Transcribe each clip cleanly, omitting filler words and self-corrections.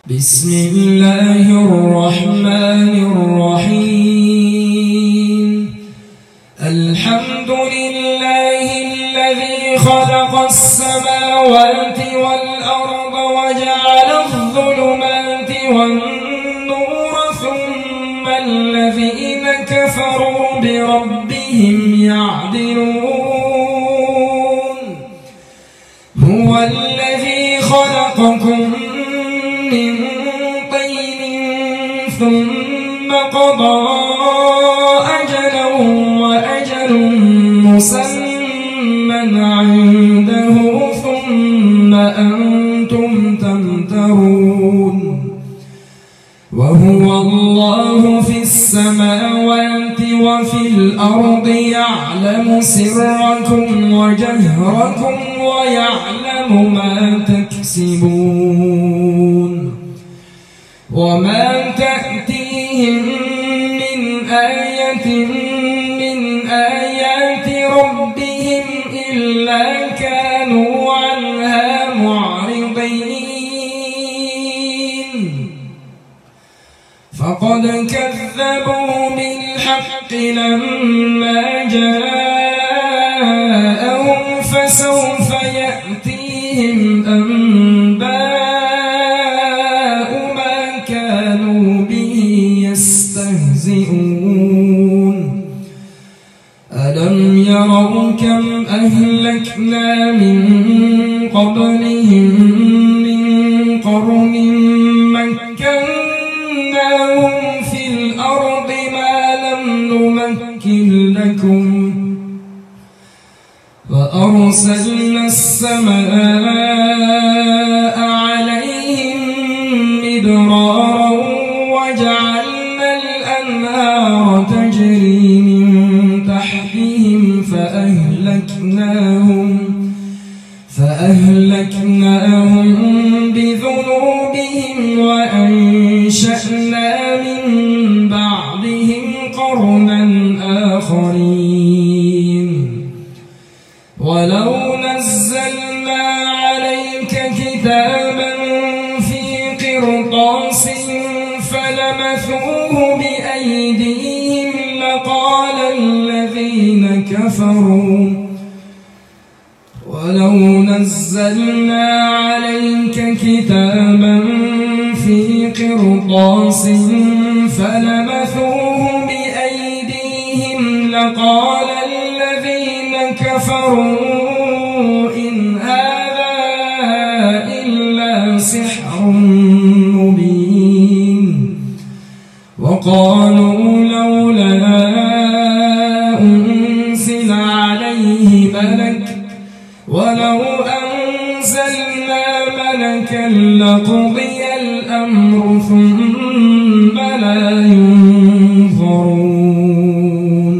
بسم الله الرحمن الرحيم. الحمد لله الذي خلق السماوات والأرض وجعل الظلمات والنور ثم الذين كفروا بربهم يعدلون. هو الذي خلقكم من طين ثم قضى أجلا وأجل مسمى عنده ثم أنتم تمترون. وهو الله في السماوات وفي الأرض يعلم سركم وجهركم ويعلم ما تكسبون. وما تأتيهم من آية من آيات ربهم إلا كانوا عنها معرضين. فقد كذبوا بالحق لما جاءهم فسوف يأتيهم أنباء ما كانوا به يستهزئون. ألم يروا كم أهلكنا من قبلهم من قرن مكناهم في الأرض ما لم نمكن لكم فأرسلنا السماء عليهم مدرارا وجعلنا الأنهار تجري من تحتهم فأهلكناهم بذنوبهم وأنشأنا من بعدهم قرنا آخرين. ولو نزلنا عليك كتابا في قرطاس فلمسوه بأيديهم لقال الذين كفروا ولو نزلنا عليك كتابا في قرطاس فلمسوه بأيديهم لقال الذين كفروا إن هذا إلا سحر مبين. وقالوا لولا أنزل عليه ملك ولو أنزلنا ملكا لقضي الأمر ثم لا ينظرون.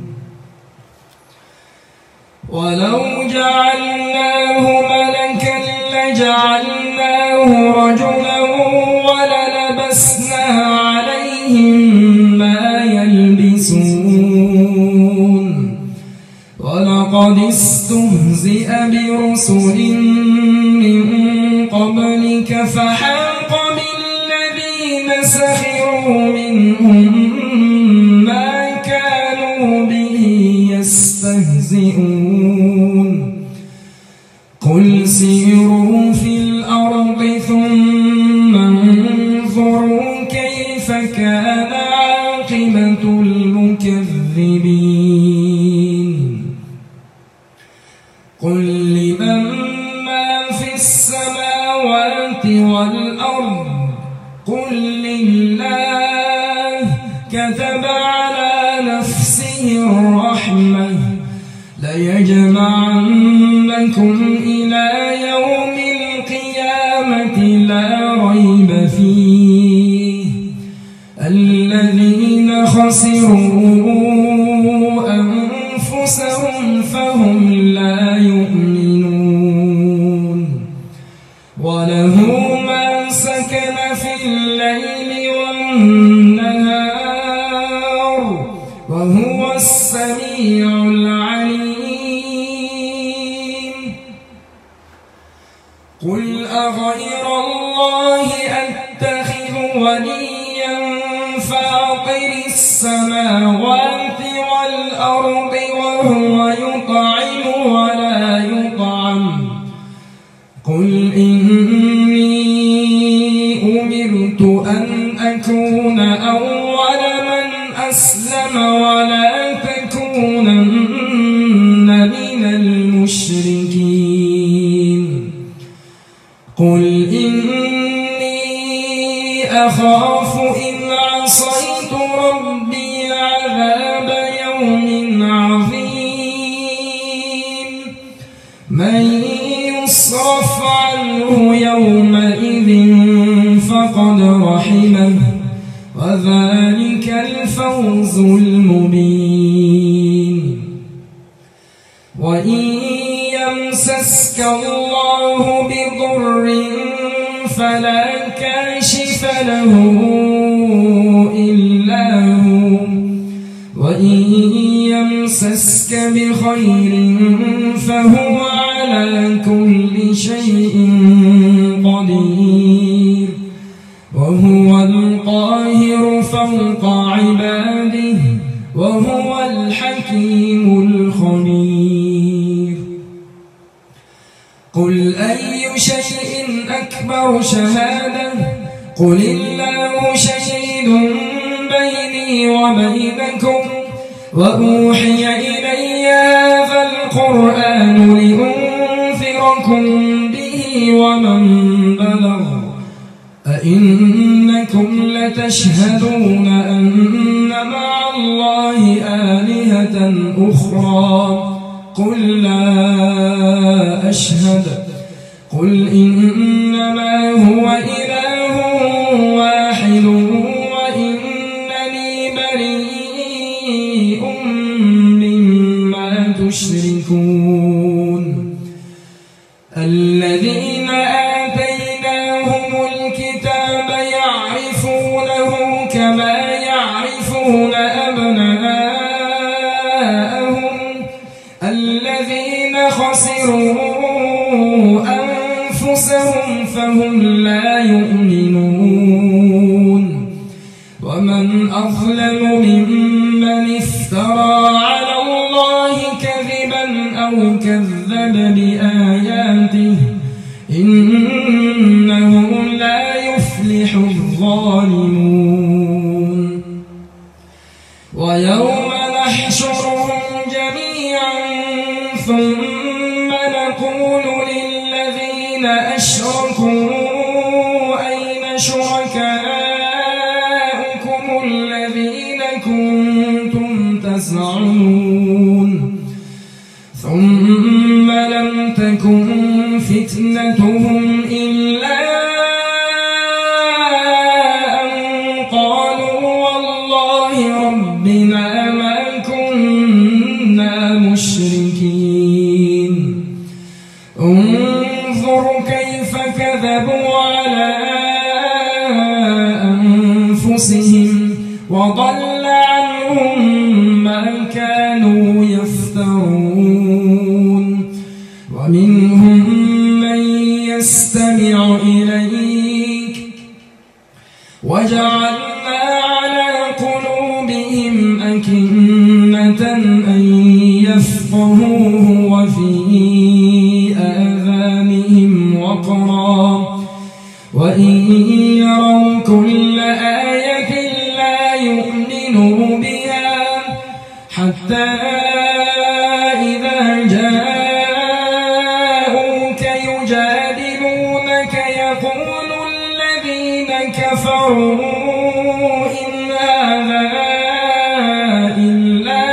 ولو جعلناه ملكا لجعلناه رجلا وللبسنا عليهم ما يلبسون. ولقد استهزئ برسل من قبلك فحاق بالذين سخروا منهم ما كانوا به يستهزئون. قل سيروا في الأرض ثم انظروا كيف كان عاقبة المكذبين. قل لمن ما في السماوات والأرض قل لله كتب على نفسه الرحمة ليجمعنكم إلى يوم القيامة لا ريب فيه الذين خسروا أنفسهم فهم لا يؤمنون. وله ما سكن في الليل والنهار وهو السميع العليم. قل أفغير الله أتخذ وليا فاطر السماوات والأرض وهو يطعم ولا يطعم قل إني أمرت أن أكون أول من أسلم ولا تكونن من المشركين قل إني أخاف إن عصيت ربي عذاب يوم عظيم من يصرف عنه يومئذ فقد رحمه وذلك الفوز المبين وإن يمسسك الله بضر فلا كاشف له إلا هو وإن يمسسك بخير فهو على كل شيء قدير وهو القاهر فوق عباده وهو الحكيم الخبير قل أي شيء أكبر شهادة قل الله شهيد بيني وبينكم وأوحي إلي هذا القرآن لأنذركم به ومن بلغ أئنكم لتشهدون أن مع الله آلهة أخرى قل لا أشهد قل إنما هو إله واحد وإنني بريء مما تشركون الذين آتيناهم الكتاب يعرفونه كما يعرفون أبناءهم الذين خسروا أنفسهم فهم لا يؤمنون ومن أظلم ممن افترى على الله كذبا أو كذب بآياته إنه لا يفلح الظالمون ويوم نحشرهم جميعا ثم نقول للذين أشركوا أين شركاؤكم الذين كنتم تزعمون ثم لم تكن فتنتهم إلا أن قالوا والله ربنا ما كنا مشركين انظر كيف كذبوا على أنفسهم وضل عنهم ما كانوا يفترون ومنهم من يستمع إليك وجعلنا على قلوبهم أكنة أن يفقهوه وفي آذانهم وقرا وإن يروا كل آية لا يؤمنوا بها حتى إذا جاءوك يجادلونك يقول الذين كفروا إن هذا إلا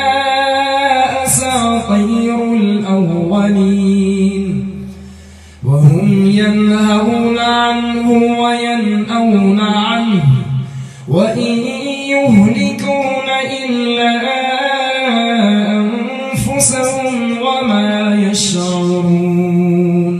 أساطير الأولين وهم ينهون عنه وينأون عنه وإن يهلكون إلا أنفسهم وما يشعرون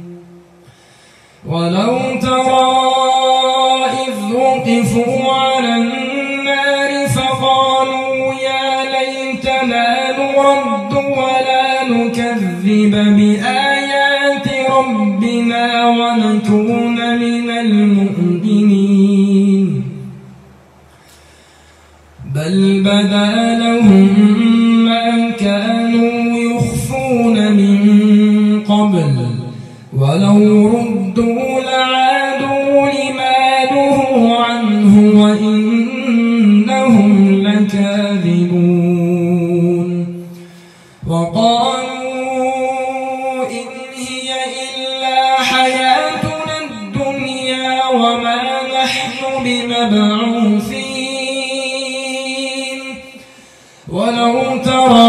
ولو ترى إذ وقفوا على النار فقالوا يا ليتنا نرد ولا نكذب بآيات ربنا ونكون من المؤمنين بل بدا لهم ما كانوا يخفون من قبل ولو ردوا لعادوا لما نهوا عنه وإنهم لكاذبون وقالوا إن هي إلا حياتنا الدنيا وما نحن بمبعوثين ولو ترى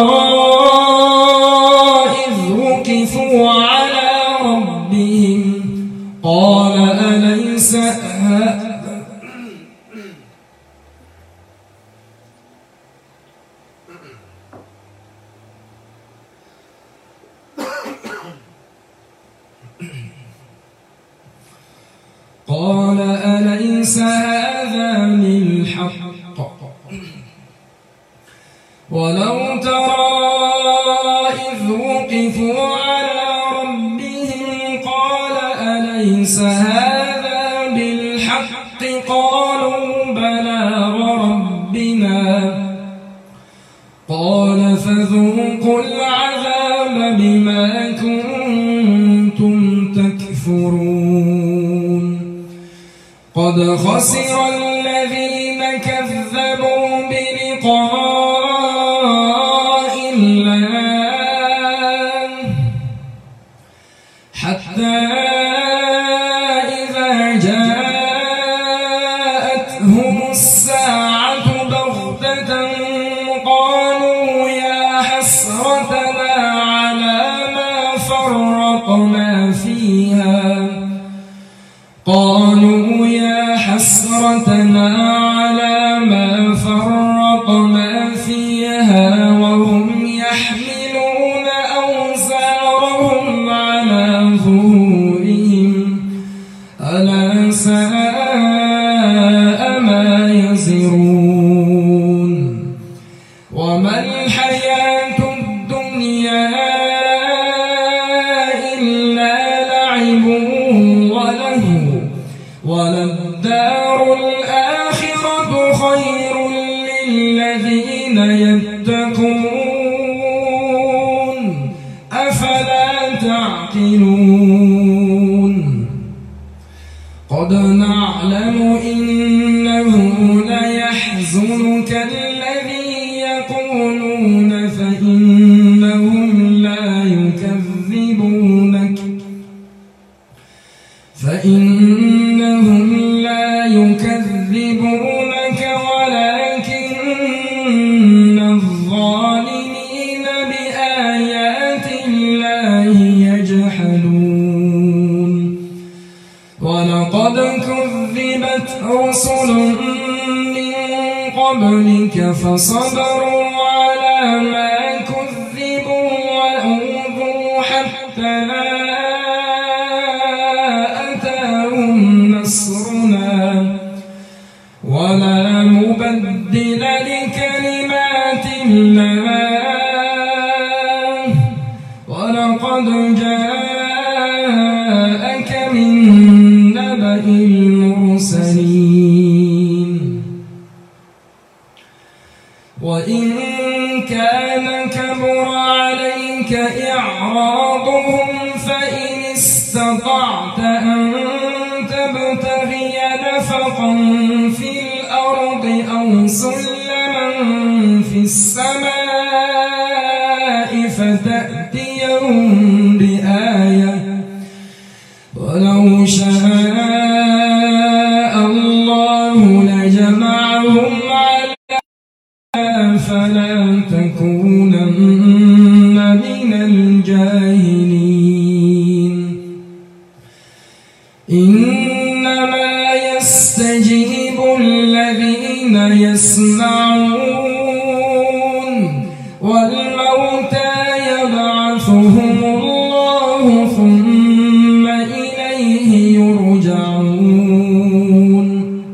إذ وقفوا على ربهم قال أليس قال أليس هذا بالحق ولو ترى إذ وقفوا على ربهم قال أليس هذا بالحق قالوا بلى وربنا قال فذوقوا العذاب بما كنتم تكفرون قد خسر الذين كذبوا بلقاء الله حتى إذا جاءتهم الساعة بغتة قالوا يا حسرتنا على ما فرطنا فيها قالوا يا حسرتنا على ما فرطنا فيها وهم يحملون أوزارهم على ظهورهم ألا ساء ما يزرون وما الحياة الدنيا إلا لعب ولهو وللدار الآخرة خير للذين يتقون أفلا تعقلون قد نعلم إنه ليحزنك الذي يقولون فإنهم لا يكذبونك ولكن الظالمين بآيات الله يجحدون ولقد كذبت رسل من قبلك فصبروا على ما كذبوا وأوذوا حتى أتاهم نصرنا ولا مبدل لكلمات الله ولقد جاءك من نبأ المرسلين وإن كان كبر عليك إعراضهم فإن استطعت أن تبتغي نفقا في الأرض أو سلما في السماء فتأتيهم بآية ولو شاء الله لجمعهم على فلا تكونن من الجاهلين إنما يستجيب الذين يسمعون والموتى يبعثهم الله ثم إليه يرجعون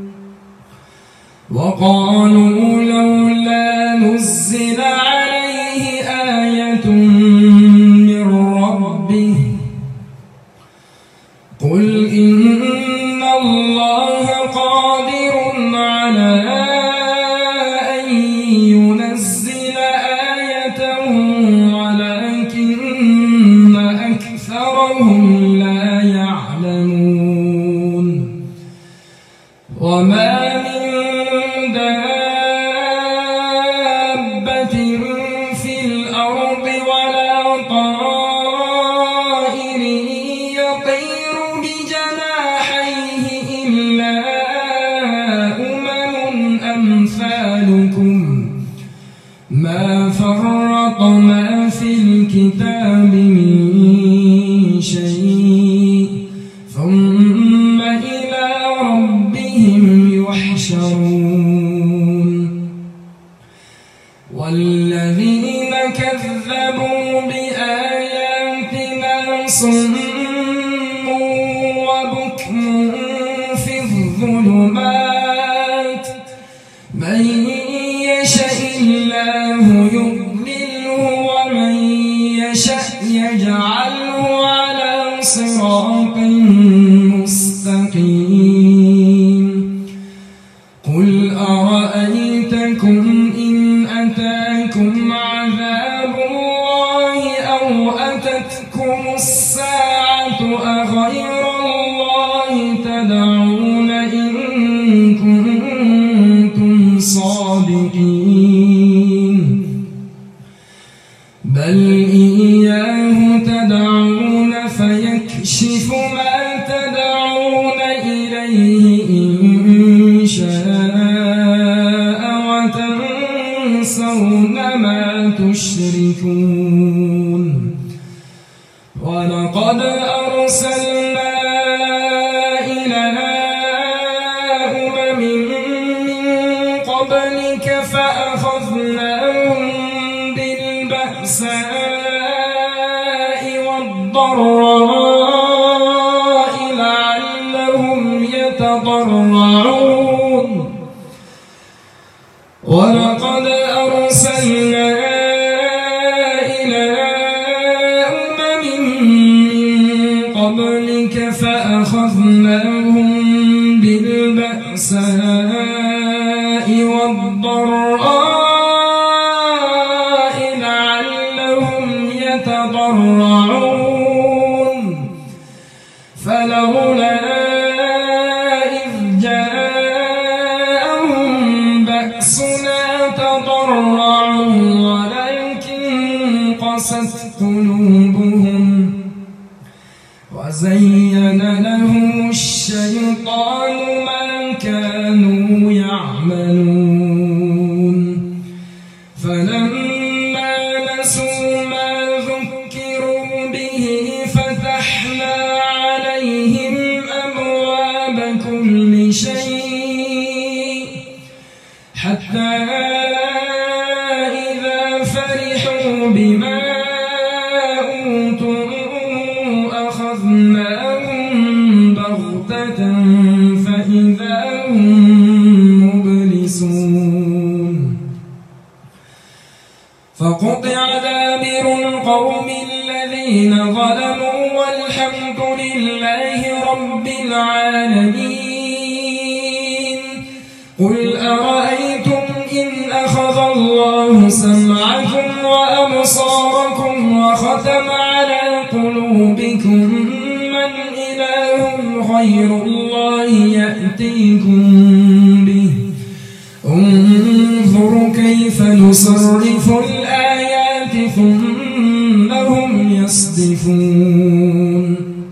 وقالوا لولا نزل عليه آية من ربه قل أن ينزل آية ولكن أكثرهم لا يعلمون وما من دابة في الأرض ولا طائر يطير بجناحيه إلا أمثالكم ما فرطنا في الكتاب من شيء ثم إلى ربهم يحشرون والذين كذبوا بآياتنا صم وبكم في الظلمات من يشاء الله يضلله ومن يشاء يجعله على صراط مستقيم قل أرأيتكم إن أتاكم عذاب الله أو أتتكم الساعة أغير الله تدعون إن كنتم صادقين بل إياه تدعون فيكشف ما تدعون إليه إن شاء وتنسون ما تشركون ولقد أرسلنا إلى أمم من قبلك فأخذناهم بالبأساء والضراء لعلهم يتضرعون ولقد أرسلنا إلى أمم من قبلك فأخذناهم بالبأساء والضراء لعلهم يتضرعون فلولا إذ جاءهم بأسنا تضرعوا ولكن قست قلوبهم وزين لهم الشيطان ما كانوا يعملون فلما نسوا ما ذكروا به فتحنا عليهم أبواب كل شيء حتى إذا فرحوا بما أوتوا أخذناهم بغتة فإذا هم مبلسون فقطع دابر القوم الذين ظلموا والحمد لله رب العالمين قل أرأيتم إن أخذ الله سمعكم وأبصاركم وختم على قلوبكم من إله غير الله يأتيكم به انظر كيف نصرف الآيات ثم هم يصدفون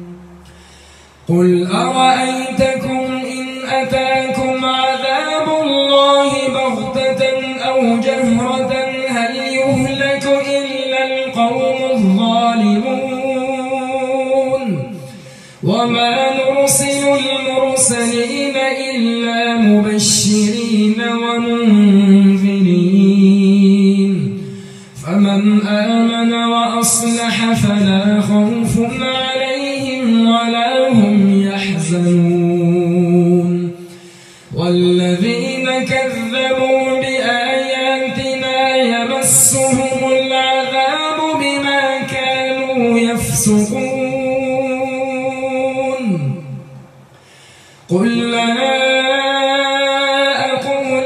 قل أرأيتكم إن أتاكم عذاب الله بغتة أو جهرة هل يهلك إلا القوم الظالمون وما نرسل المرسلين إلا مبشرين ومنذرين فمن آمن وأصلح فلا خوف عليهم ولا هم يحزنون والذين كذبوا بآياتنا يمسهم العذاب بما كانوا يفسقون قل لا أقول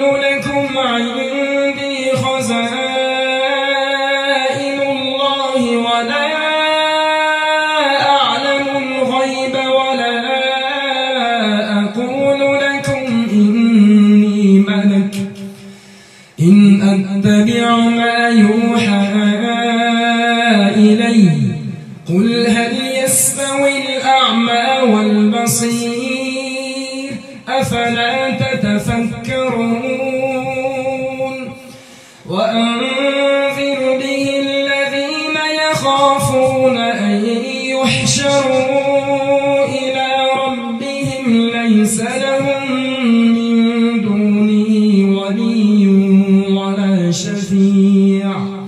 أتبع ما يوحى إلي قل هل يستوي الأعمى والبصير أفلا تتفكرون وأنذر به الذين يخافون أن يحشروا إلى ربهم ليس لهم من دونه ولي ولا شفيع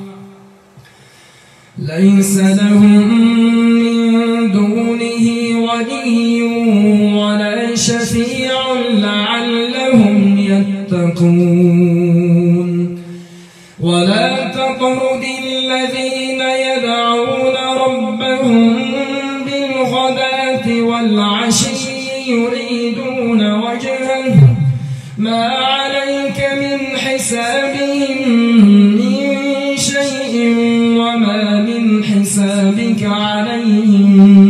لعلهم يتقون ولا تطرد الذين يدعون ربهم بالغداة والعشي يريدون وجهه ما عليك من حسابهم من شيء وما من حسابك عليهم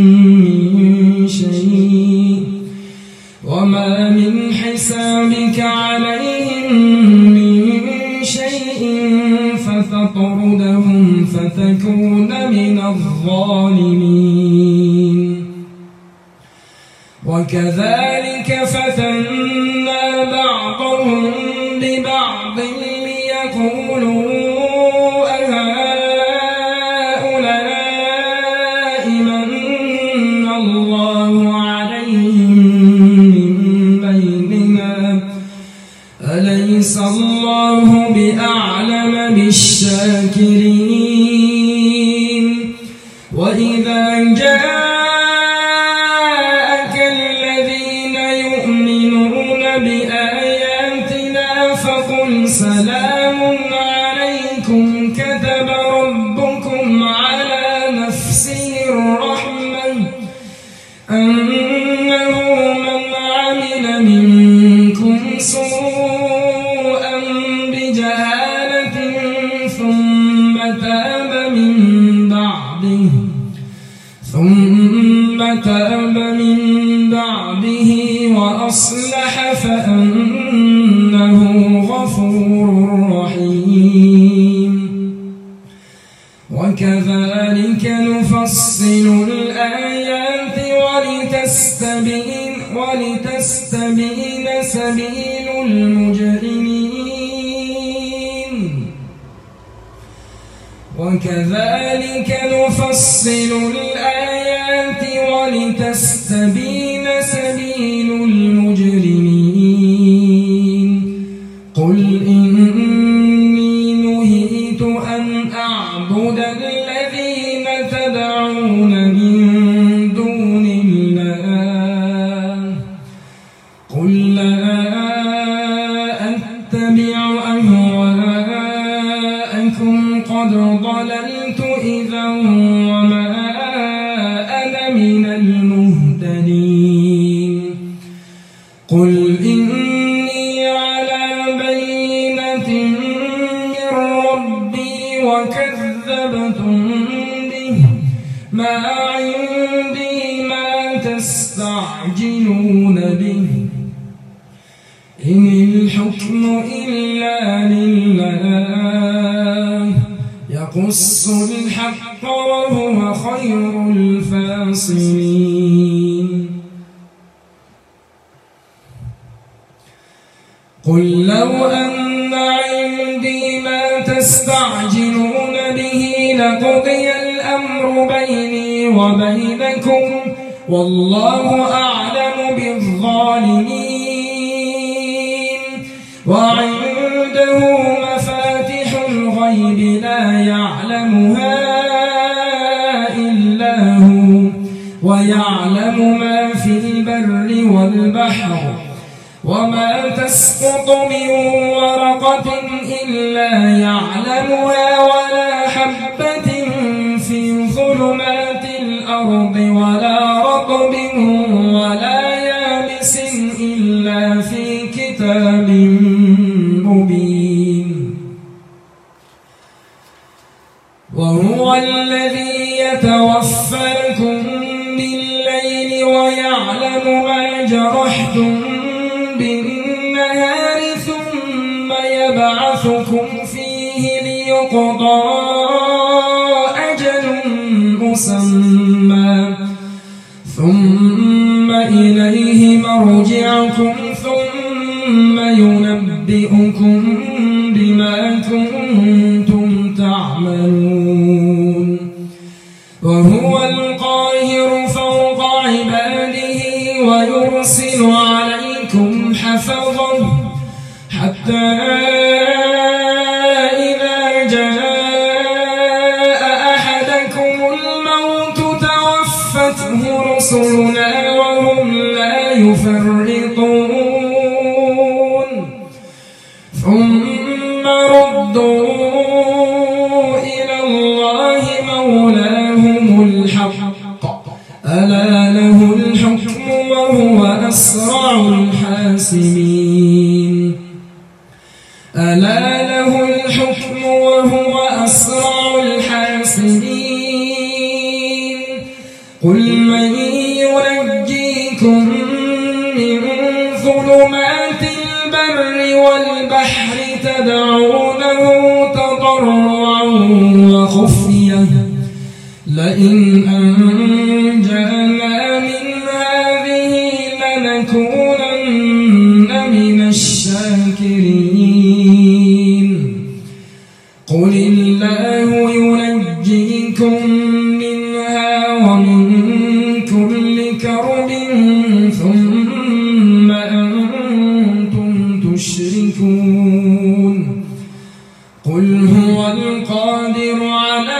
من شيء فتطردهم فتكون من الظالمين وكذلك فتنا بعضهم ببعض ليقولوا أهؤلاء من الله عليهم من بيننا أليس الله بأعلم بالشاكرين وإذا جاءك الذين يؤمنون بآياتنا فقل سلام عليكم كتب ربكم على نفسه الرحمة أنه من عمل منكم سوءا بجهالة ثم تاب من بعده وأصلح فأنه غفور رحيم وكذلك نفصل الآيات ولتستبين سبيل المجرمين وكذلك نفصل الآيات ولتستبين سبيل المجرمين قل إني نهيت أن أعبد الذين تدعون من دون الله قل لا أتبع أهواءكم قد ضللت إذا وما أنا من المهتدين قل إني على بينة من ربي وكذبتم به ما عندي ما تستعجلون به إن الحكم إلا لله يقص الحق وهو خير الفاصلين قل لو أن عندي ما تستعجلون به لقضي الأمر بيني وبينكم والله أعلم بالظالمين وعنده مفاتح الغيب لا يعلمها إلا هو ويعلم ما في البر والبحر وما تسقط من ورقة إلا يعلمها ولا حبة في ظلمات الأرض ولا رطب ولا يابس إلا في كتاب مبين وهو الذي يتوفاكم بالليل ويعلم ما جرحتم بالنهار ثم يبعثكم فيه يقضى أجل مسمى ثم إليه مرجعكم ثم ينبئكم بما كنتم تعملون وهو القاهر فوق عباده ويرسل عليكم حفظا حتى إذا جاء أحدكم الموت توفته رسلنا وهم لا يفرطون ثم ردوا إلى الله مولاهم الحق ألا له الحكم وهو أسرع الحاسبين ألا له الحكم وهو أسرع الحاسبين قل من ينجيكم من ظلمات البر والبحر تدعونه تضرعا وخفية لئن أنجانا من هذه لنكونن من الشاكرين قل الله ينجيكم منها ومن كل كرب ثم أنتم تشركون قل هو القادر على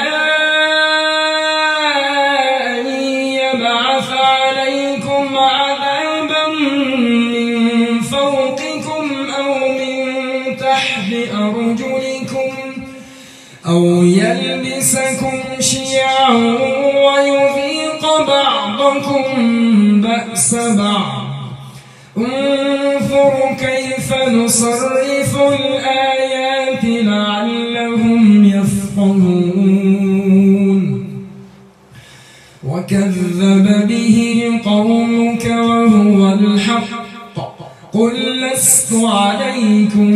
أن يبعث عليكم عذابا من فوقكم أو من تحت أرجلكم أو يلبسكم شيعا ويذيق بعضكم بأس بعض انظر كيف نصرف الآيات لعلهم يفقهون وكذب به قومك وهو الحق قل لست عليكم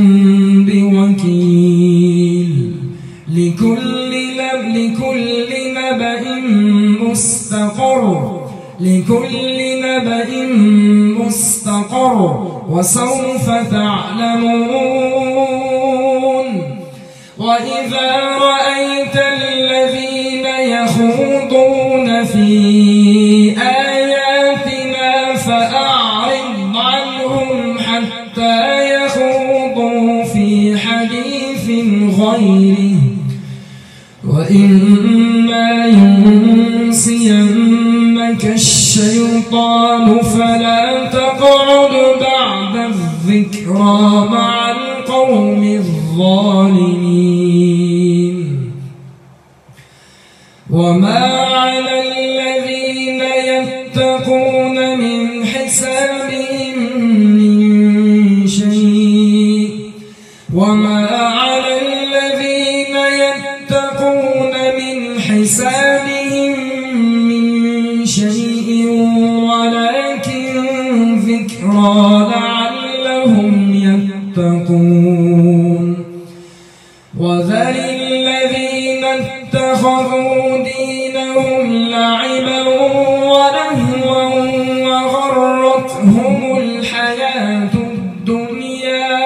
بوكيل لكل نبأ مستقر وسوف تعلمون وإذا رأيت الذين يخوضون في آياتنا فأعرض عنهم حتى يخوضوا في حديث غيره وإما ينسينك الشيطان فلا تقعد بعد الذكرى مع القوم الظالمين وما على الذين يتقون من حسابهم من شيء وما على الذين يتقون من حسابهم من شيء ولكن ذكرى لعلهم يتقون وذل الذين اتخذوا دينهم لعبا ولهوا وغرتهم الحياة الدنيا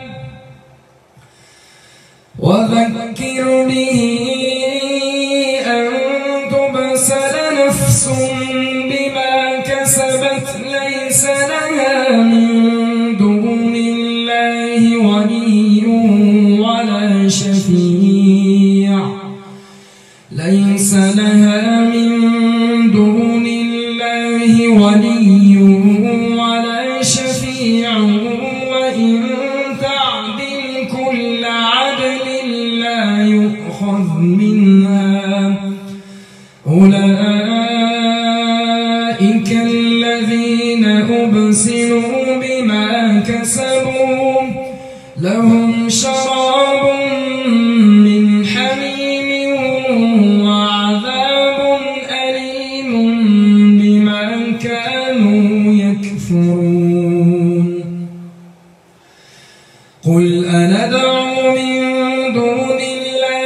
وذكر به أن تبسل نفس بما كسبت ليس لها من دون الله ولي ولا شفيع ليس لها من دون الله ولي ولا شفيع وإن تعدل كل عدل لا يؤخذ منها أولئك الذين أبسلوا بما كسبوا لهم شراب من حميم وعذاب أليم بما كانوا يكفرون قل أندعو من دون الله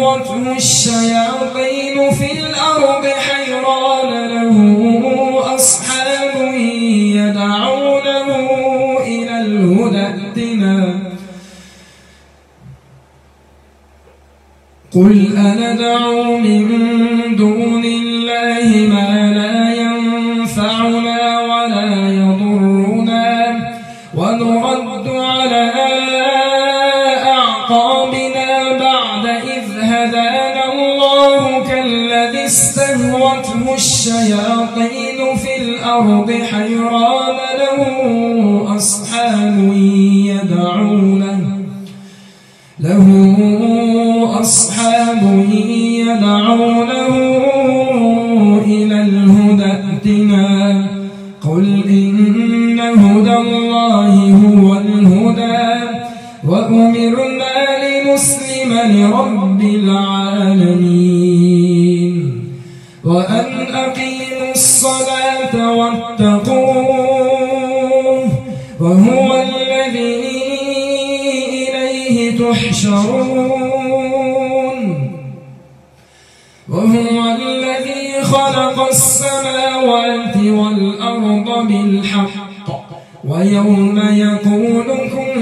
استهوته الشياطين في الأرض حيران له أصحاب يدعونه إلى الهدى ائتنا قل أندعو من دون الله ما لا ينفعنا ولا يضرنا ونرد على أعقابنا بعد إذ هدانا الله كالذي استهوته الشياطين في الأرض حيران له أصحاب يدعونه إلى الهدى ائتنا قل إن هدى الله هو الهدى وأمرنا لنسلم لرب العالمين وأن أقيموا الصلاة واتقوه وهو الذي إليه تحشرون وهو الذي خلق السماوات والأرض بالحق ويوم يقول كن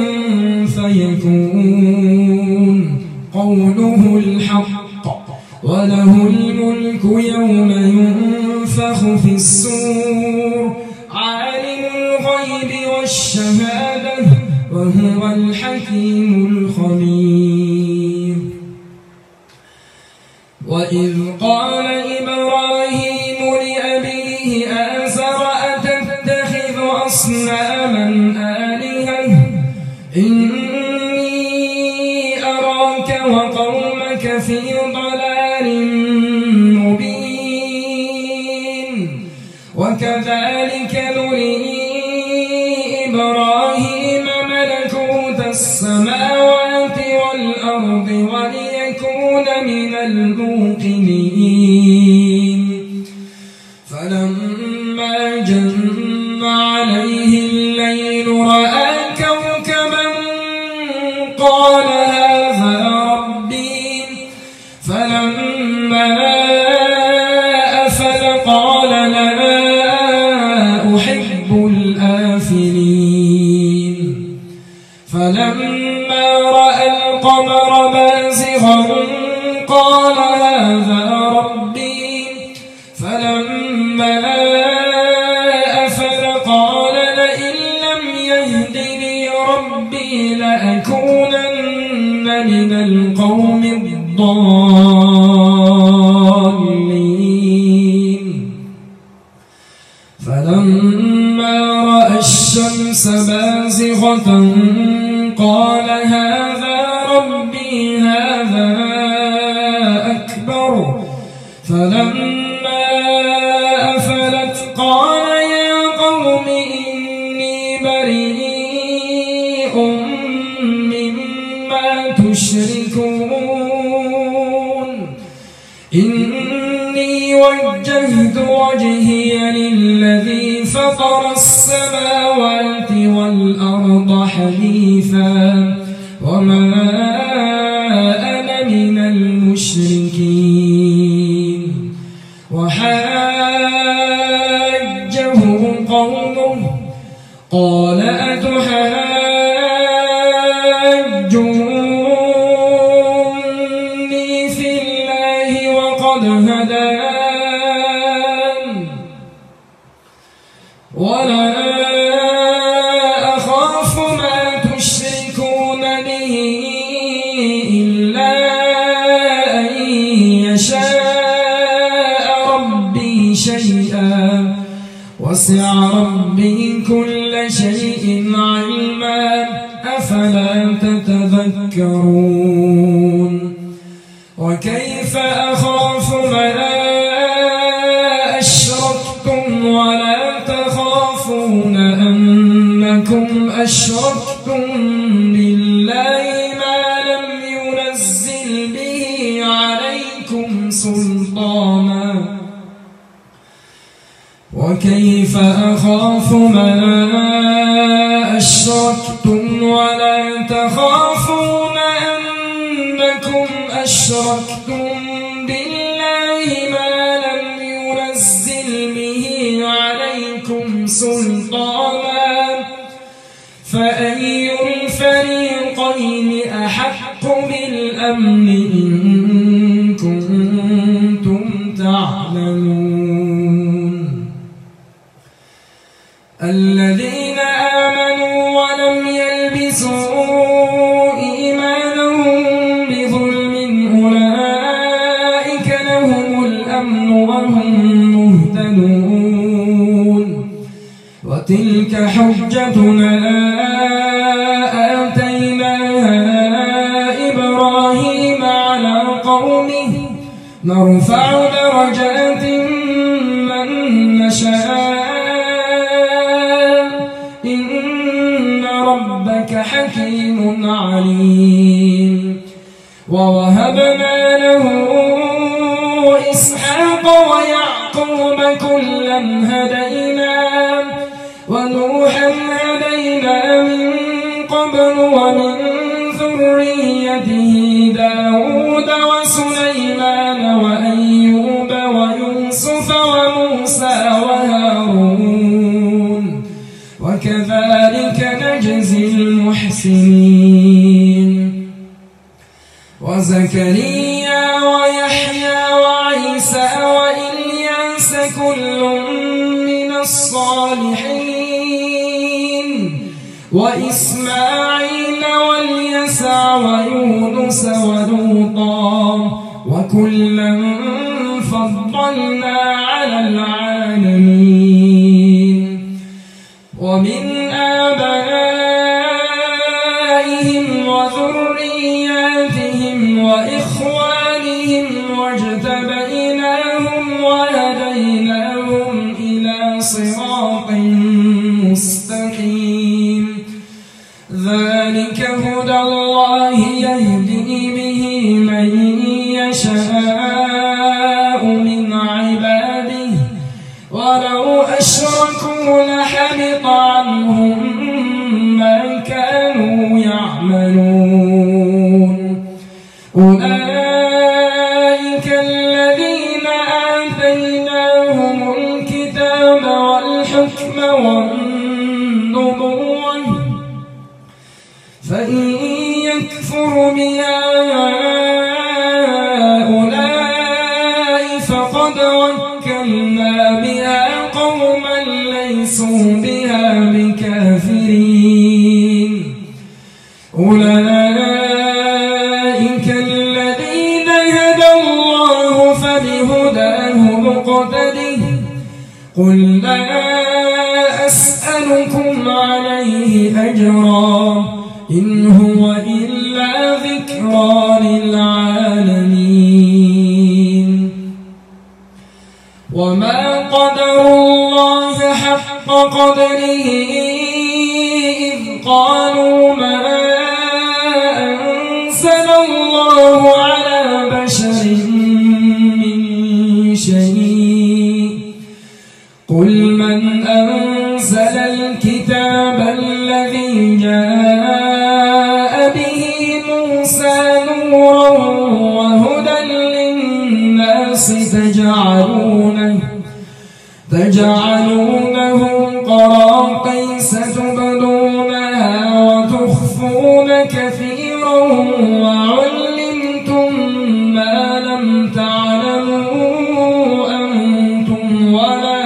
فيكون قوله الحق وله الملك يوم ينفخ في الصور عالم الغيب والشهادة وهو الحكيم الخبير وإذ قال إبراهيم لأبيه آزر أتتخذ أصناما آلهة إني أراك وقومك في ضلال مبين وكذلك نري إبراهيم ملكوت السماوات والأرض وليكون من الموقنين فلما جن عليه الليل رأى كوكبا قال هذا ربي فلما أفل قال لا أحب الآفلين فلما رأى القمر بازغا قال هذا ربي فلما أفل قال لئن لم يهدني ربي لأكونن من القوم الضالين فلما رأى الشمس بازغة قال هذا ربي هذا أكبر فلما أفلت قال يا قوم إني بريء مما تشركون إني وجهت وجهي للذي فطر السماوات والأرض حنيفا وما أنا من المشركين وحاجه قومه قال أتحاجوني في الله وقد هدان ولا أخاف ما تشركون به إلا أن يشاء ربي شيئا وسع ربي كل شيء علما أفلا تتذكرون وكيف أخاف ما أشركتم ولا تخافون أنكم أشركتم بالله ما لم ينزل به عليكم سلطانا وكيف أخاف ما أشركتم ولا تخافون أنكم أشركتم بالله ما لم ينزل به عليكم سلطانا فأي الفريقين أحق بالأمن إن كنتم تعلمون الذين آمنوا ولم يلبسوا إيمانهم بظلم أولئك لهم الأمن وهم مهتدون وتلك حجتنا آتيناها إبراهيم على قومه نرفع درجات من نشاء إن ربك حكيم عليم ووهبنا له إسحاق ويعقوب كلا هدينا ونوحا هدينا من قبل ومن ذريته داود وسليمان وأيوب ويوسف وموسى وهارون وكذلك نجزي المحسنين وزكريا ويحيى وعيسى وإلياس كل من الصالحين وإسماعيل واليسع ويونس ولوطا وكلا فضلنا على العالمين ومن آبائهم وذرياتهم وإخوانهم واجتبيناهم وهديناهم إلى صراط مستقيم ذلك هدى الله يهدي به من يشاء من عباده ولو أشركوا لحبط عنهم ما كانوا يعملون أولئك الذين آتيناهم الكتاب والحكم والنبوة فإن يكفر بها هؤلاء فقد وكلنا بها قوما ليسوا بها بكافرين أولئك الذين هدى الله فبهداه مقتده قل لا أسألكم عليه أجرا إن هو إلا ذكرى للعالمين وما قدروا الله حق قدره إذ قالوا ما أنزل الله على بشر من شيء قل من أنزل الكتاب الذي جاء به موسى نورا وهدى للناس تجعلونه قراطيس تبدونها وتخفون كثيرا وعلمتم ما لم تعلموا أنتم ولا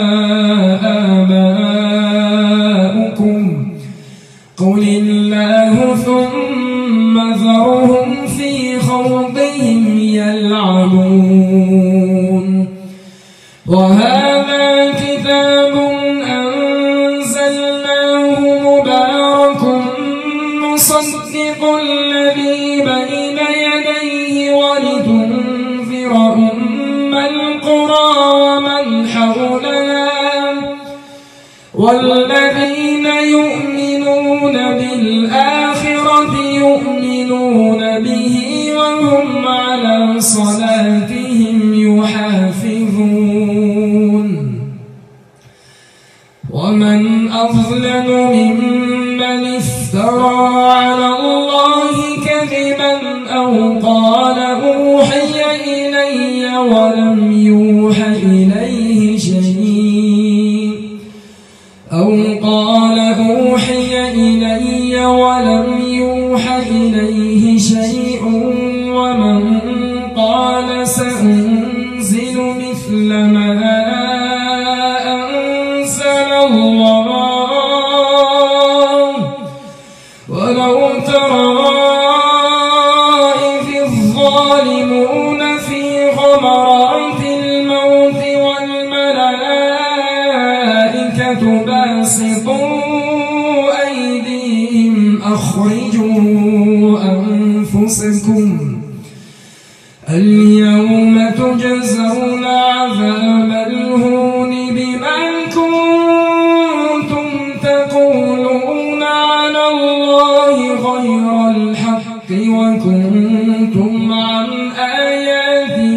آباؤكم قل الله ثم ذرهم في خوضهم يلعبون وهذا كتاب أنزلناه مبارك مصدق الذي بين يديه ولتنذر أم القرى ومن حولها والذين يؤمنون بالآخرة يؤمنون به وهم على صلاتهم يحافظون ومن أظلم ممن افترى على الله كذبا أو قال ولم يوح إليه شيء ومن قال سأنزل مثل ما أنزل الله ولو ترى إذ الظالمون في غمرات الموت والملائكة باسطوا أيديهم أخرجوا أنفسكم اليوم تجزون عذاب الهون بما كنتم تقولون على الله غير الحق وكنتم عن آياته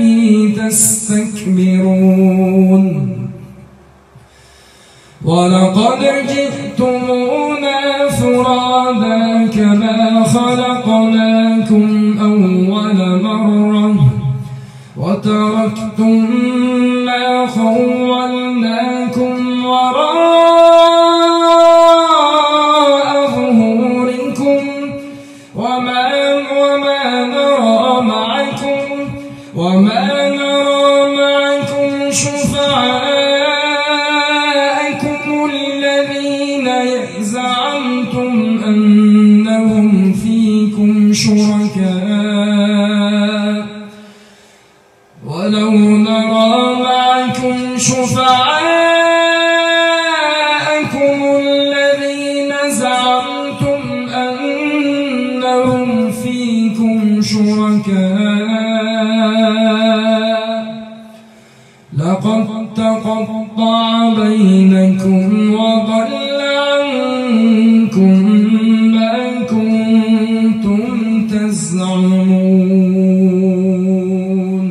تستكبرون ولقد جئتمونا فرادا كما خلقناكم أول مرة وتركتم ما خولناكم وراء ظهوركم وما نرى معكم شفعاءكم الذين زعمتم أنهم فيكم شركاء ولو نرى معكم شفعاءكم الذين زعمتم أنهم فيكم شركاء لقد تقطع بينكم وضل عنكم ما كنتم تزعمون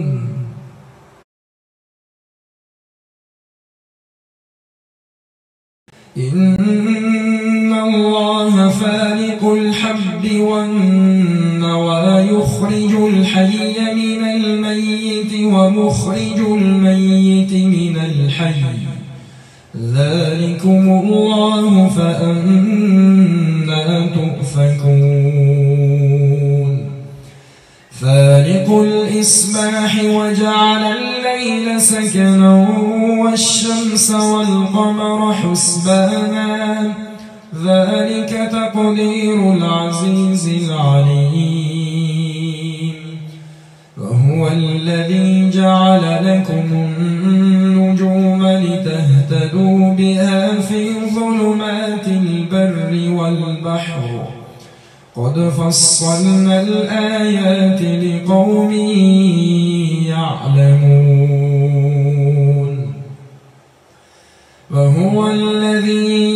إن الله فالق الحب والنوى يخرج الحي من الميت ومخرج الميت من الحي ذلكم الله فأنى تؤفكون فالق الإصباح وجعل الليل سكنا والشمس والقمر حسبانا ذلك تقدير العزيز العليم وهو الذي جعل لكم النجوم لتهتدوا بها في ظلمات البر والبحر قد فصلنا الآيات لقوم يعلمون وهو الذي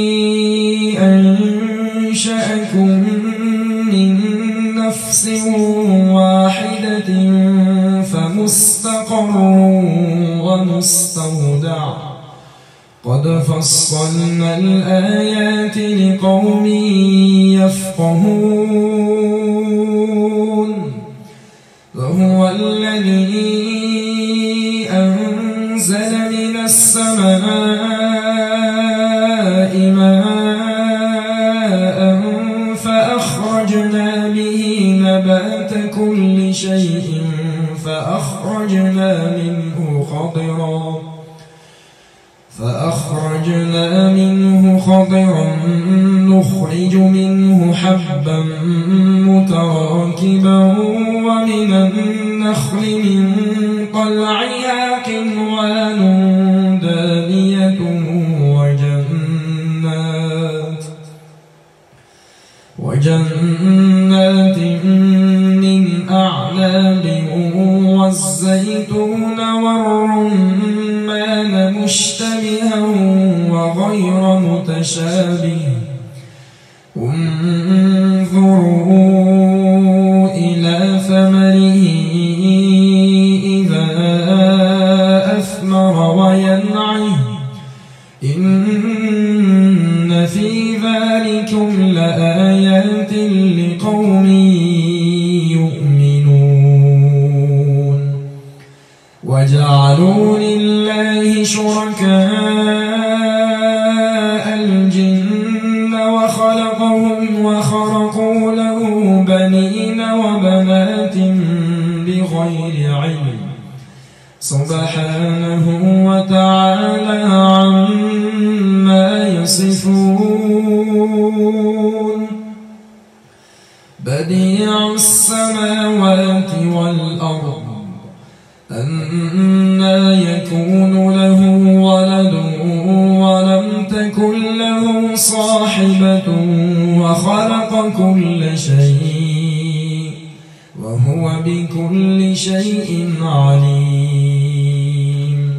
أنشأكم من نفس واحدة فمستقر ومستودع قد فصلنا الآيات لقوم يفقهون وهو الذي أنزل من السماء ماء فأخرجنا به نبات كل شيء فأخرجنا منه خضرا نخرج منه حبا متراكبا ومن النخل من طلعها قنوان دانية وجنات من أعناب والزيتون والرمان مشتبها وغير متشابه انظروا إلى ثمره إذا أثمر وينعه إن في ذلكم لآيات لقوم يؤمنون وجعلوا لله شركاء الجن وخلقهم وخرقوا له بنين وبنات بغير علم سبحانه وتعالى عما يصفون بديع السماوات والأرض أنى يكون له ولد ولم تكن له صاحبة وخلق كل شيء وهو بكل شيء عليم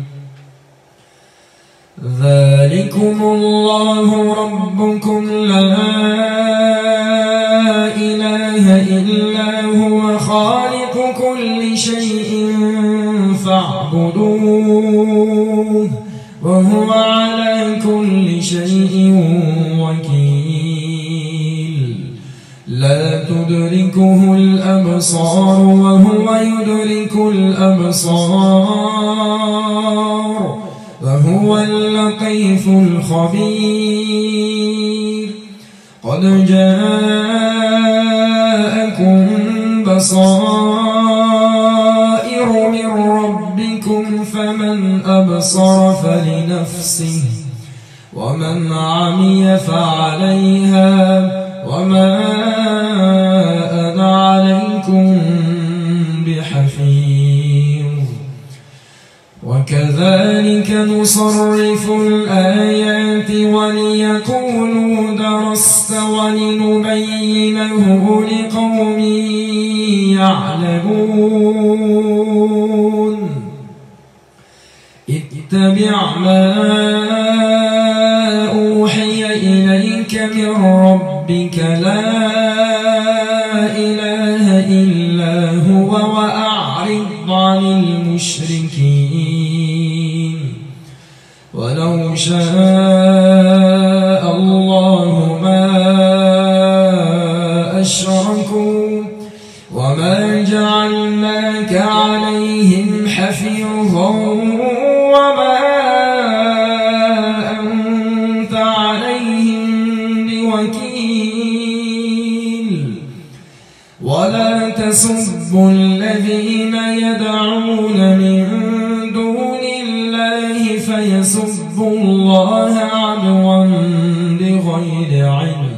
ذلكم الله ربكم لا إله إلا هو خالق كل شيء فاعبدوه وهو على كل شيء وكيل لا تدركه الأبصار وهو يدرك الأبصار وهو اللطيف الخبير قد جاءكم بصائر من ربكم فمن أبصر فلنفسه ومن عمي فعليها وما أنا عليكم بحفيظ وكذلك نصرف الآيات وليقولوا درست ولنبينه لقوم يعلمون اتبع ما أوحي إليك من ربك لا إله إلا هو وأعرض عن المشركين ولو شاء الله ما أشركوا وما جعلناك عليهم حفيظا وما أنت عليهم بوكيل ولا تسبوا الذين يدعون من دون الله فيسبوا الله عدوا بغير علم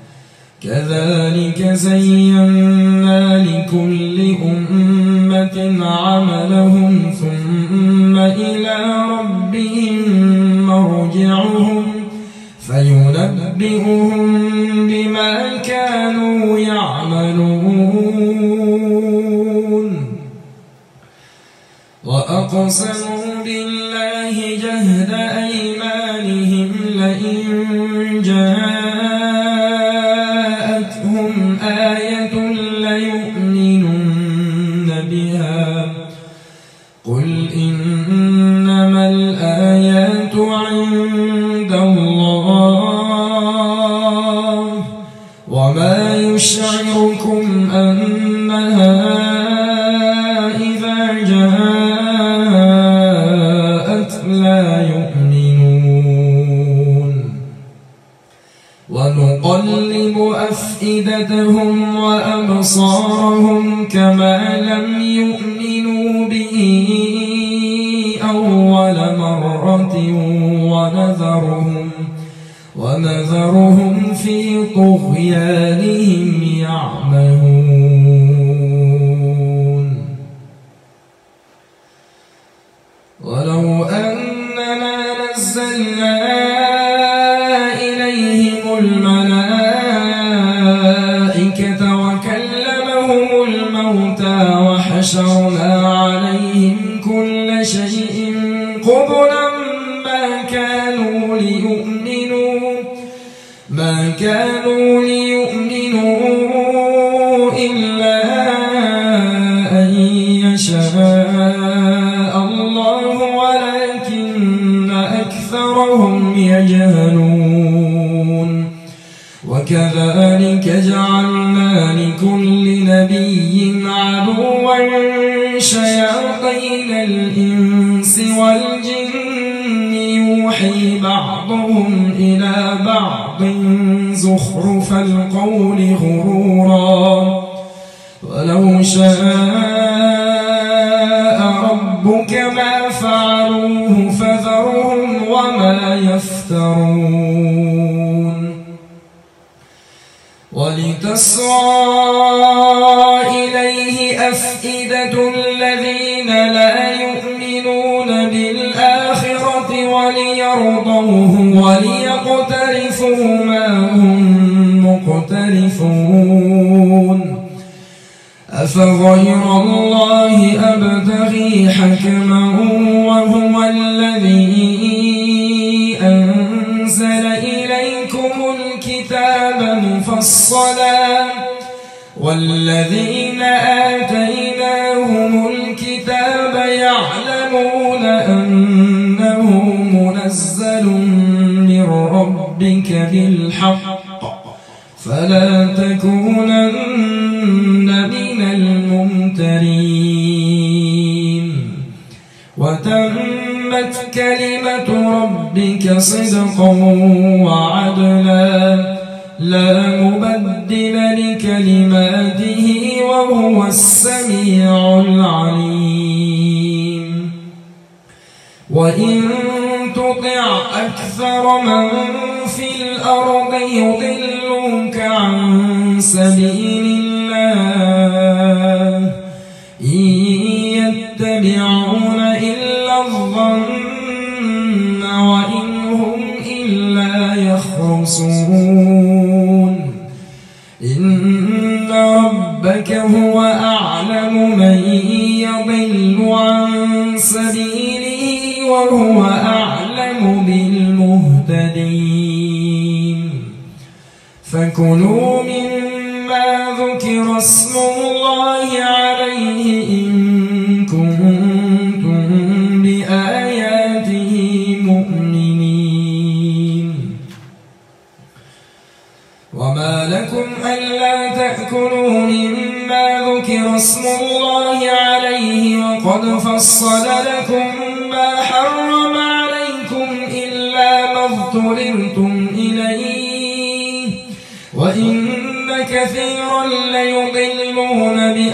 كذلك زينا لكل أمة عملهم ثم إلى ربهم مرجعهم فينبئهم بما كانوا يعملون وأقسموا بالله جهد أيمانهم لئن جاءتهم آية ليؤمنن بها قل إنما الآيات عند الله وما يشعركم أنها إذا جاءت لا يؤمنون ونقلب أفئدتهم وأبصارهم كما لم يؤمنوا به أول مرة ونذرهم في طغيانهم يعمهون ولو أننا نزلنا إليهم الملائكة وكلمهم الموتى وحشرنا عليهم كل شيء قبلا ما كانوا ليؤمنوا إلا أن يشاء الله ولكن أكثرهم يجهلون وكذلك جعلنا لكل نبي عدوا شياطين الإنس والجن يوحي بعضهم إلى بعض زخرف القول غرورا ولو شاء ربك ما فعلوه فذرهم وما يفترون ولتصغى إليه أفئدة الذين لا يؤمنون بالآخرة وليرضوه وليقترفوا ما هم مقترفون أفغير الله أبتغي حكما وهو الذي أنزل إليكم الكتاب مفصلا والذين آتيناهم الكتاب يعلمون أنه منزل من ربك بالحق فلا تكونن من الممترين وتمت كلمة ربك صدقا وعدلا لا مبدل لكلماته وهو السميع العليم وإن تطع أكثر من في الأرض يضلوك عن سبيل الله إن يتبعون إلا الظن وإن هم إلا يخرصون إن ربك هو أعلم من يضل عن سبيله وهو أعلم بالمهتدين فكلوا مما ذكر اسم الله عليه إن كنتم بآياته مؤمنين وما لكم ألا تأكلوا مما ذكر اسم الله عليه وقد فصل لكم ما حرم عليكم إلا ما اضطررتم إليه وإن كثيرا ليضلون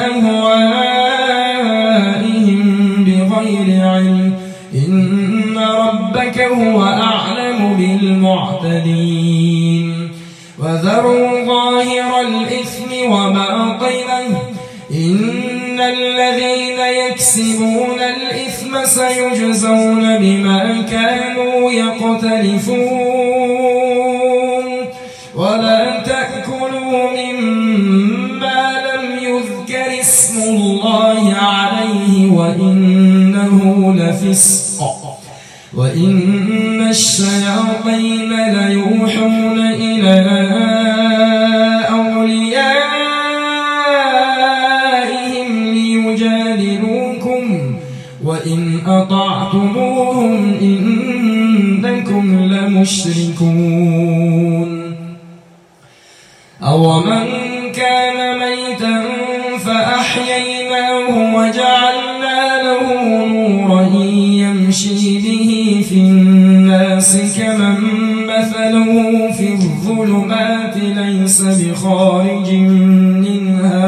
بأهوائهم بغير علم إن ربك هو أعلم بالمعتدين وذروا ظاهر الإثم وباطنه إن الذين يكسبون الإثم سيجزون بما كانوا يقترفون ولا تأكلوا مما لم يذكر اسم الله عليه وإنه لفسق وإن الشياطين ليوحون إلى أوليائهم ليجادلوكم وإن أطعتموهم إنكم لمشركون أومن كان ميتا فأحييناه وجعلنا له نورا يمشي به في الناس كمن مثله في الظلمات ليس بخارج منها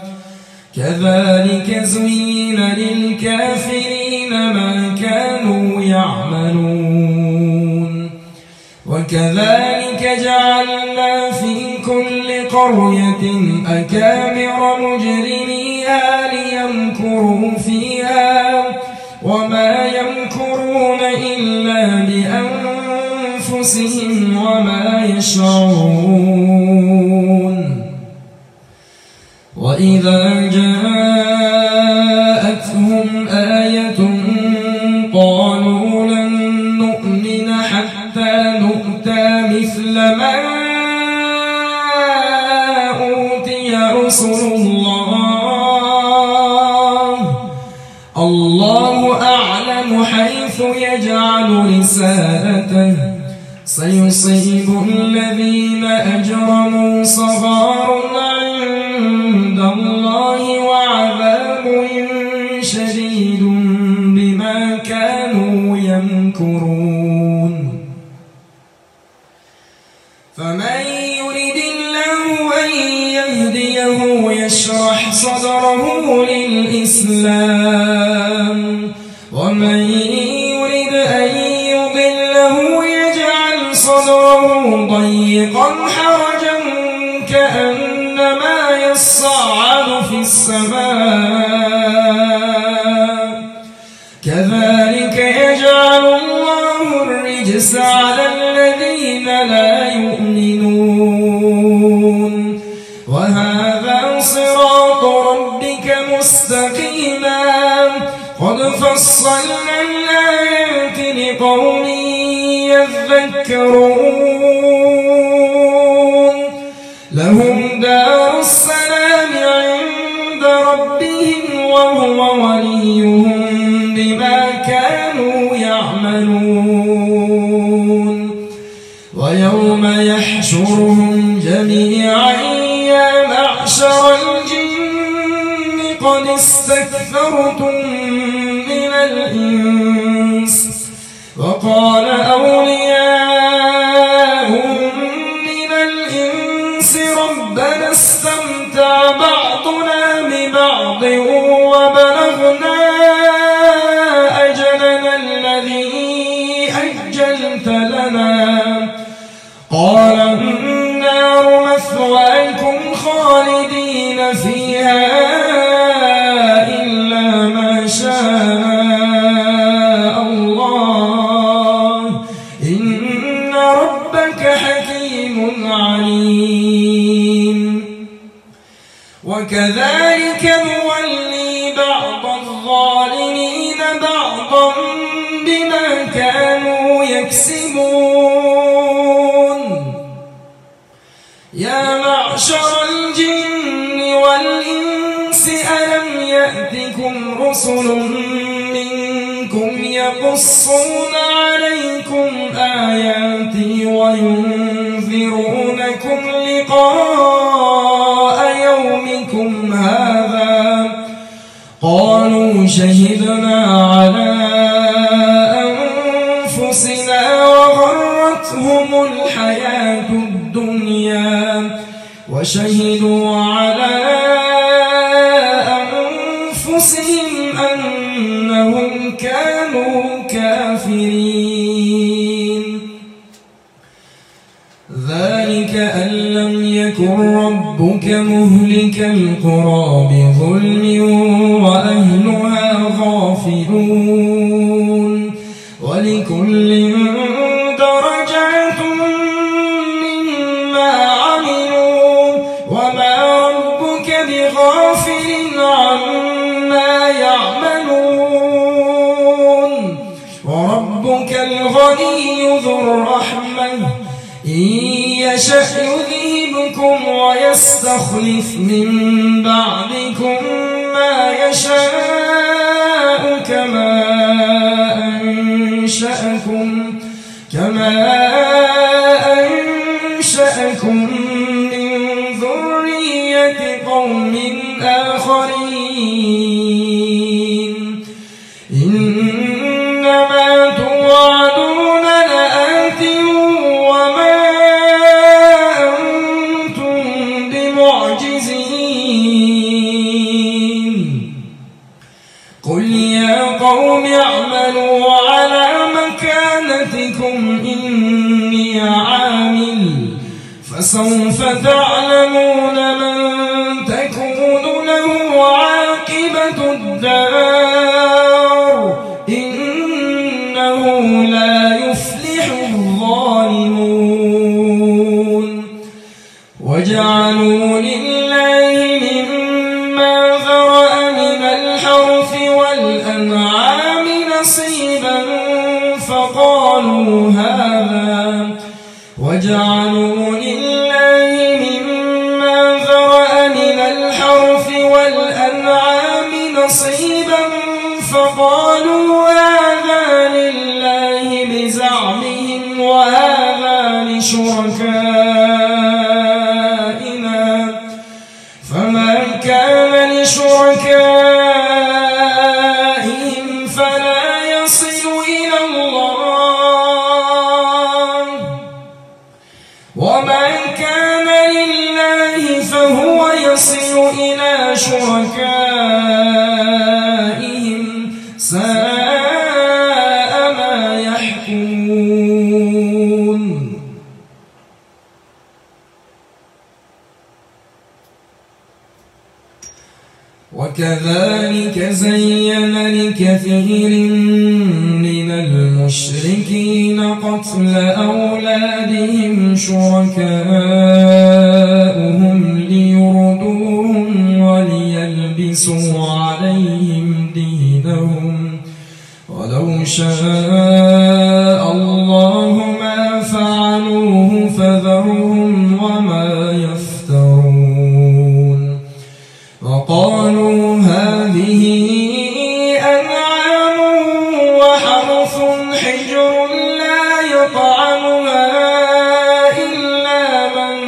كذلك زين للكافرين ما كانوا يعملون وكذلك جعلنا في كل قرية أكابر مجرميها ليمكروا فيها وما يمكرون إلا بأنفسهم وما يشعرون وإذا جاءتهم آية قالوا لن نؤمن حتى نؤتى مثل ما أوتي رسل الله الله أعلم حيث يجعل رسالته سيصيب الذين أجرموا صغار عند الله وعذاب شديد بما كانوا يمكرون فمن يشرح صدره للإسلام ومن يرد أن يضله يجعل صدره ضيقا حرجا كأنما يصعد في السماء كذلك يجعل الله الرجس على الذين لا يؤمنون وهذا صراط ربك مستقيما قد فصلنا الآيات لقوم يذكرون لهم دار السلام عند ربهم وهو وليهم بما كانوا يعملون ويوم يحشرهم جميعا يا معشر الجن قد استكثرتم من الإنس وقال أولياؤهم من الإنس ربنا استمتع بعضنا ببعض وبلغنا أجلنا الذي أجلت لنا قال النار مثواكم خالدين فيها إلا ما شاء الله إن ربك حكيم عليم وكذلك نولي بعض الظالمين بعضا بما كانوا يكسبون يا معشر الجن والإنس ألم يأتكم رسل منكم يقصون عليكم آياتي وينذرونكم لقاء يومكم هذا قالوا شهدنا على أنفسنا وغرتهم الحياة الدنيا وشهدوا على أنفسهم أنهم كانوا كافرين ذلك أن لم يكن ربك مهلك القرى بظلم وأهلها غافلون ولكل درجات مما عملوا وما ربك بغافل عما يعملون وربك الغني ذو الرحمة إن يشأ يذهبكم ويستخلف من بعدكم ما يشاء كما أنشأكم من ذرية قوم آخرين إنما توعدون لآت وما أنتم بمعجزين قل يا قوم اعملوا على مكانتكم إني عامل فسوف تعلمون من تكون له عاقبة الدار إنه لا يفلح الظالمون وجعلوا لله مما ذرأ من الحرث والأنعام نصيبا وجعلوا لله مما ذرأ من الحرث والأنعام نصيبا فقالوا هذا لله بزعمهم وهذا لشركائنا فما كان لشركائهم فلا يصل إلى الله وما كان لله فهو يصل إلى شركائهم ساء ما يحكمون. وكذلك زين لكثير من المشركين قتل أولادهم شركاؤهم ليردوهم وليلبسوا عليهم دينهم ولو شاء الله ما فعلوه فذرهم وما يفترون. وقالوا هذه أنعام وحرث حجر لا يطعمها إلا من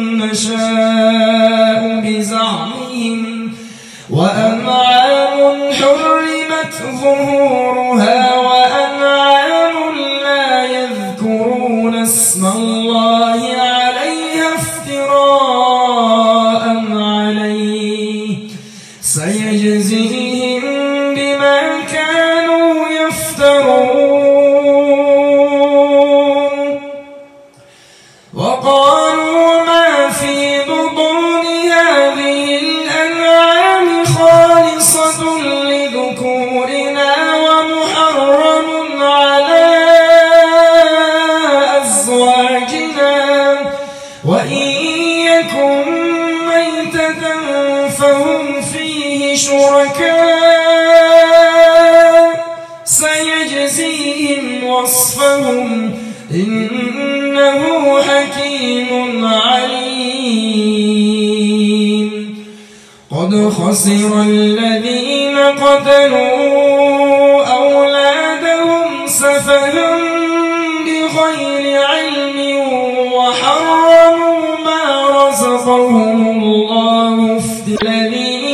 نشاء بزعمهم وأنعام حرمت ظهورها وأنعام لا يذكرون اسم الله عليها افتراء عليه سيجزيهم بما كانوا يفترون. وقالوا ما في بطون هذه الأنعام خالصة لذكورنا ومحرم على أزواجنا وإن يكن ميتة فهم فيه شركاء سيجزيهم وصفهم إنه حكيم عليم. قد خسر الذين قتلوا أولادهم سفها بغير علم وحرموا ما رزقهم الله الذي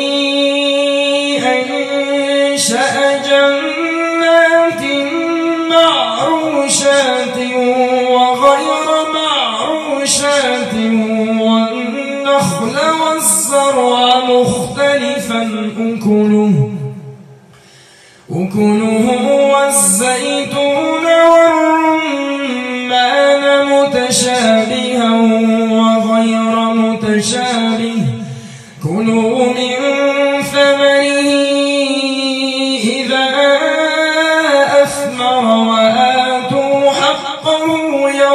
أنشأ جنات معروشات وغير معروشات والنخل والزرع مختلفا أكله والزيتون والرمان متشابها وغير متشابه كلوا من